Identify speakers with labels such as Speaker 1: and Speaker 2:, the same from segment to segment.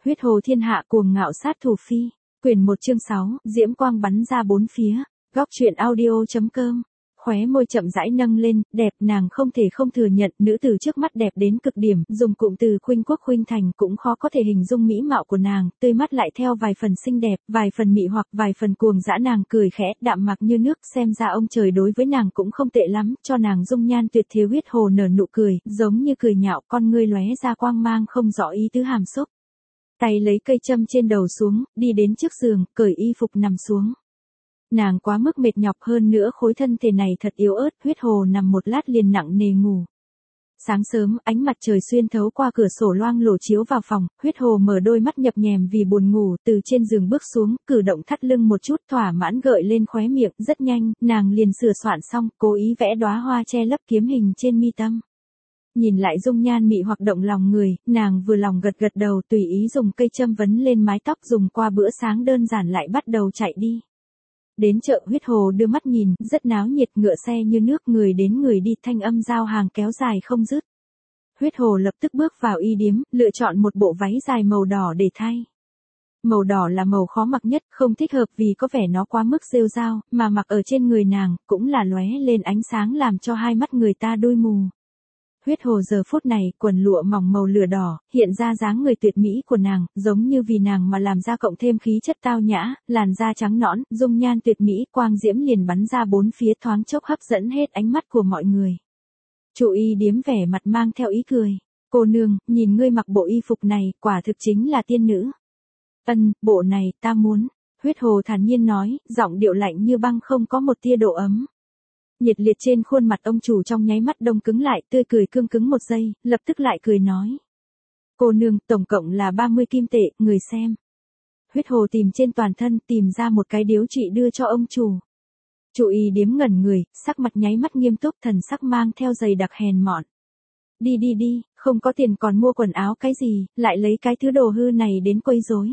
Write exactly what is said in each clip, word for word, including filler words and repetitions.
Speaker 1: Huyết hồ thiên hạ cuồng ngạo sát thủ phi. Quyển một chương sáu, diễm quang bắn ra bốn phía. Góc truyện audio chấm com. Khóe môi chậm rãi nâng lên, đẹp, nàng không thể không thừa nhận, nữ tử trước mắt đẹp đến cực điểm, dùng cụm từ khuynh quốc khuynh thành cũng khó có thể hình dung mỹ mạo của nàng, tươi mắt lại theo vài phần xinh đẹp, vài phần mị hoặc vài phần cuồng dã. Nàng cười khẽ, đạm mạc như nước, xem ra ông trời đối với nàng cũng không tệ lắm, cho nàng dung nhan tuyệt thế. Huyết hồ nở nụ cười, giống như cười nhạo, con ngươi lóe ra quang mang không rõ ý tứ hàm xúc. Tay lấy cây châm trên đầu xuống, đi đến trước giường, cởi y phục nằm xuống. Nàng quá mức mệt nhọc, hơn nữa khối thân thể này thật yếu ớt. Huyết hồ nằm một lát liền nặng nề ngủ. Sáng sớm, ánh mặt trời xuyên thấu qua cửa sổ loang lổ chiếu vào phòng, huyết hồ mở đôi mắt nhập nhèm vì buồn ngủ, từ trên giường bước xuống, cử động thắt lưng một chút, thỏa mãn gợi lên khóe miệng. Rất nhanh, nàng liền sửa soạn xong, cố ý vẽ đóa hoa che lấp kiếm hình trên mi tâm. Nhìn lại dung nhan mị hoặc động lòng người, nàng vừa lòng gật gật đầu, tùy ý dùng cây châm vấn lên mái tóc, dùng qua bữa sáng đơn giản lại bắt đầu chạy đi. Đến chợ, huyết hồ đưa mắt nhìn, rất náo nhiệt, ngựa xe như nước, người đến người đi, thanh âm giao hàng kéo dài không dứt. Huyết hồ lập tức bước vào y điếm, lựa chọn một bộ váy dài màu đỏ để thay. Màu đỏ là màu khó mặc nhất, không thích hợp vì có vẻ nó quá mức rêu rao, mà mặc ở trên người nàng, cũng là lóe lên ánh sáng làm cho hai mắt người ta đôi mù. Huyết hồ giờ phút này, quần lụa mỏng màu lửa đỏ, hiện ra dáng người tuyệt mỹ của nàng, giống như vì nàng mà làm ra, cộng thêm khí chất tao nhã, làn da trắng nõn, dung nhan tuyệt mỹ, quang diễm liền bắn ra bốn phía, thoáng chốc hấp dẫn hết ánh mắt của mọi người. Chủ y điếm vẻ mặt mang theo ý cười. Cô nương, nhìn ngươi mặc bộ y phục này, quả thực chính là tiên nữ. Ân, bộ này, ta muốn. Huyết hồ thản nhiên nói, giọng điệu lạnh như băng, không có một tia độ ấm. Nhiệt liệt trên khuôn mặt ông chủ trong nháy mắt đông cứng lại, tươi cười cương cứng một giây, lập tức lại cười nói. Cô nương, tổng cộng là ba mươi kim tệ, người xem. Huyết hồ tìm trên toàn thân, tìm ra một cái điếu trị đưa cho ông chủ. Chủ y điếm ngẩn người, sắc mặt nháy mắt nghiêm túc, thần sắc mang theo dày đặc hèn mọn. Đi đi đi, không có tiền còn mua quần áo cái gì, lại lấy cái thứ đồ hư này đến quấy rối.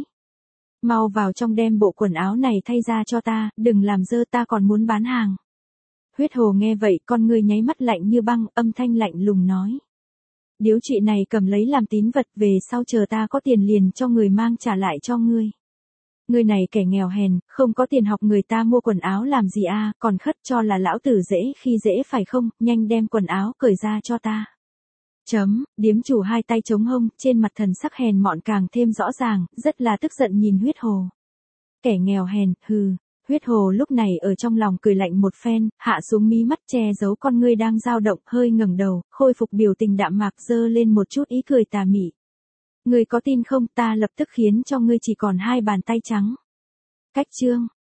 Speaker 1: Mau vào trong đem bộ quần áo này thay ra cho ta, đừng làm dơ, ta còn muốn bán hàng. Huyết hồ nghe vậy, con người nháy mắt lạnh như băng, âm thanh lạnh lùng nói. Điếu trị này cầm lấy làm tín vật, về sau chờ ta có tiền liền cho người mang trả lại cho ngươi. Ngươi này kẻ nghèo hèn, không có tiền học người ta mua quần áo làm gì a, còn khất cho là lão tử dễ khi dễ phải không, nhanh đem quần áo cởi ra cho ta. Chấm, điếm chủ hai tay chống hông, trên mặt thần sắc hèn mọn càng thêm rõ ràng, rất là tức giận nhìn huyết hồ. Kẻ nghèo hèn, hừ. Huyết hồ lúc này ở trong lòng cười lạnh một phen, hạ xuống mí mắt che giấu con ngươi đang dao động, hơi ngẩng đầu, khôi phục biểu tình đạm mạc, dơ lên một chút ý cười tà mị. Ngươi có tin không, ta lập tức khiến cho ngươi chỉ còn hai bàn tay trắng. Cách chương.